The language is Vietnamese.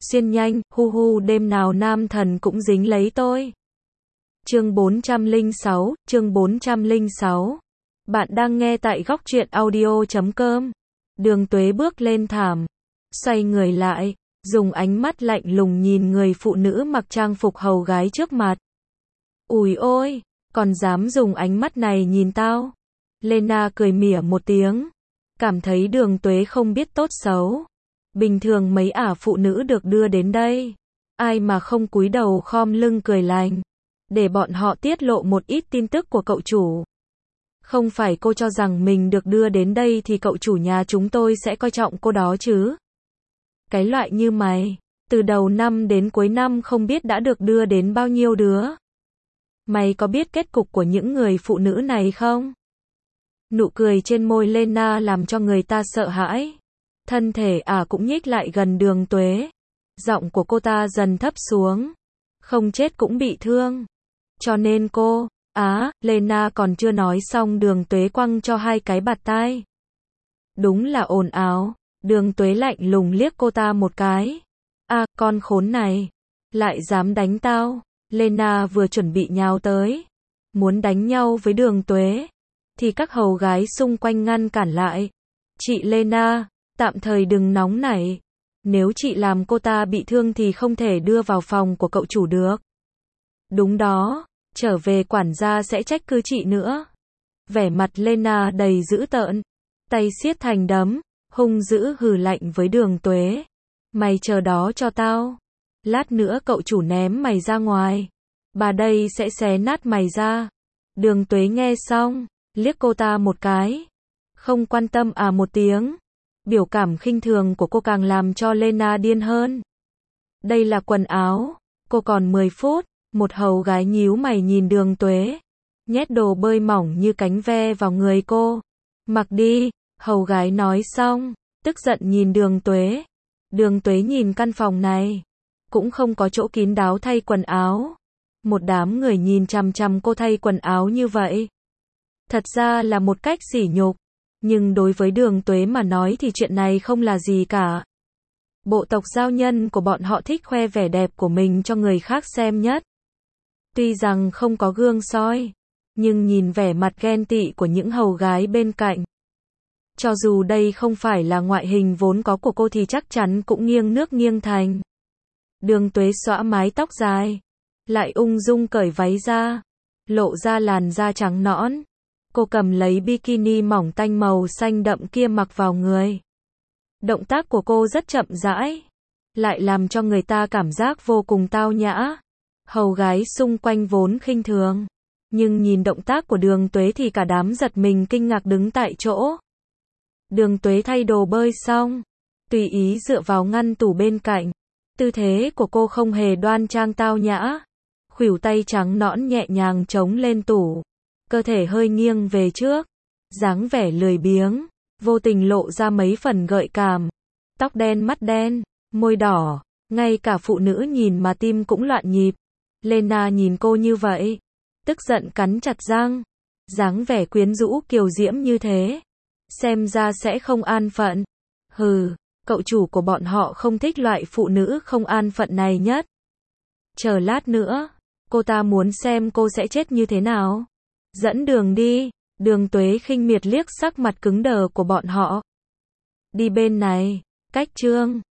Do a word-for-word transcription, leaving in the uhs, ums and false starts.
xuyên nhanh, hu hu đêm nào nam thần cũng dính lấy tôi. Chương bốn trăm lẻ sáu, chương bốn trăm lẻ sáu. Bạn đang nghe tại góc truyện audio chấm com. Đường Tuế bước lên thảm, xoay người lại, dùng ánh mắt lạnh lùng nhìn người phụ nữ mặc trang phục hầu gái trước mặt. Ủi ôi, còn dám dùng ánh mắt này nhìn tao? Lena cười mỉa một tiếng, cảm thấy Đường Tuế không biết tốt xấu. Bình thường mấy ả phụ nữ được đưa đến đây, ai mà không cúi đầu khom lưng cười lành, để bọn họ tiết lộ một ít tin tức của cậu chủ. Không phải cô cho rằng mình được đưa đến đây thì cậu chủ nhà chúng tôi sẽ coi trọng cô đó chứ? Cái loại như mày, từ đầu năm đến cuối năm không biết đã được đưa đến bao nhiêu đứa. Mày có biết kết cục của những người phụ nữ này không? Nụ cười trên môi Lena làm cho người ta sợ hãi. Thân thể ả à cũng nhích lại gần Đường Tuế. Giọng của cô ta dần thấp xuống. Không chết cũng bị thương. Cho nên cô, á, Lena còn chưa nói xong Đường Tuế quăng cho hai cái bạt tai. Đúng là ồn ào. Đường Tuế lạnh lùng liếc cô ta một cái. À, con khốn này, lại dám đánh tao. Lena vừa chuẩn bị nhào tới, muốn đánh nhau với Đường Tuế, thì các hầu gái xung quanh ngăn cản lại. Chị Lena, tạm thời đừng nóng nảy. Nếu chị làm cô ta bị thương thì không thể đưa vào phòng của cậu chủ được. Đúng đó, trở về quản gia sẽ trách cứ chị nữa. Vẻ mặt Lena đầy dữ tợn, tay siết thành đấm, hung dữ hừ lạnh với Đường Tuế. Mày chờ đó cho tao. Lát nữa cậu chủ ném mày ra ngoài. Bà đây sẽ xé nát mày ra. Đường Tuế nghe xong, liếc cô ta một cái. Không quan tâm à một tiếng. Biểu cảm khinh thường của cô càng làm cho Lena điên hơn. Đây là quần áo. Cô còn mười phút. Một hầu gái nhíu mày nhìn Đường Tuế. Nhét đồ bơi mỏng như cánh ve vào người cô. Mặc đi. Hầu gái nói xong, tức giận nhìn Đường Tuế. Đường Tuế nhìn căn phòng này, cũng không có chỗ kín đáo thay quần áo. Một đám người nhìn chằm chằm cô thay quần áo như vậy. Thật ra là một cách sỉ nhục, nhưng đối với Đường Tuế mà nói thì chuyện này không là gì cả. Bộ tộc giao nhân của bọn họ thích khoe vẻ đẹp của mình cho người khác xem nhất. Tuy rằng không có gương soi, nhưng nhìn vẻ mặt ghen tị của những hầu gái bên cạnh. Cho dù đây không phải là ngoại hình vốn có của cô thì chắc chắn cũng nghiêng nước nghiêng thành. Đường Tuế xõa mái tóc dài, lại ung dung cởi váy ra, lộ ra làn da trắng nõn. Cô cầm lấy bikini mỏng tanh màu xanh đậm kia mặc vào người. Động tác của cô rất chậm rãi, lại làm cho người ta cảm giác vô cùng tao nhã. Hầu gái xung quanh vốn khinh thường, nhưng nhìn động tác của Đường Tuế thì cả đám giật mình kinh ngạc đứng tại chỗ. Đường Tuế thay đồ bơi xong, tùy ý dựa vào ngăn tủ bên cạnh. Tư thế của cô không hề đoan trang tao nhã. Khuỷu tay trắng nõn nhẹ nhàng chống lên tủ. Cơ thể hơi nghiêng về trước. Dáng vẻ lười biếng, vô tình lộ ra mấy phần gợi cảm. Tóc đen mắt đen, môi đỏ. Ngay cả phụ nữ nhìn mà tim cũng loạn nhịp. Lena nhìn cô như vậy, tức giận cắn chặt răng. Dáng vẻ quyến rũ kiều diễm như thế, xem ra sẽ không an phận. Hừ, cậu chủ của bọn họ không thích loại phụ nữ không an phận này nhất. Chờ lát nữa, cô ta muốn xem cô sẽ chết như thế nào. Dẫn đường đi. Đường Tuế khinh miệt liếc sắc mặt cứng đờ của bọn họ. Đi bên này. Cách chương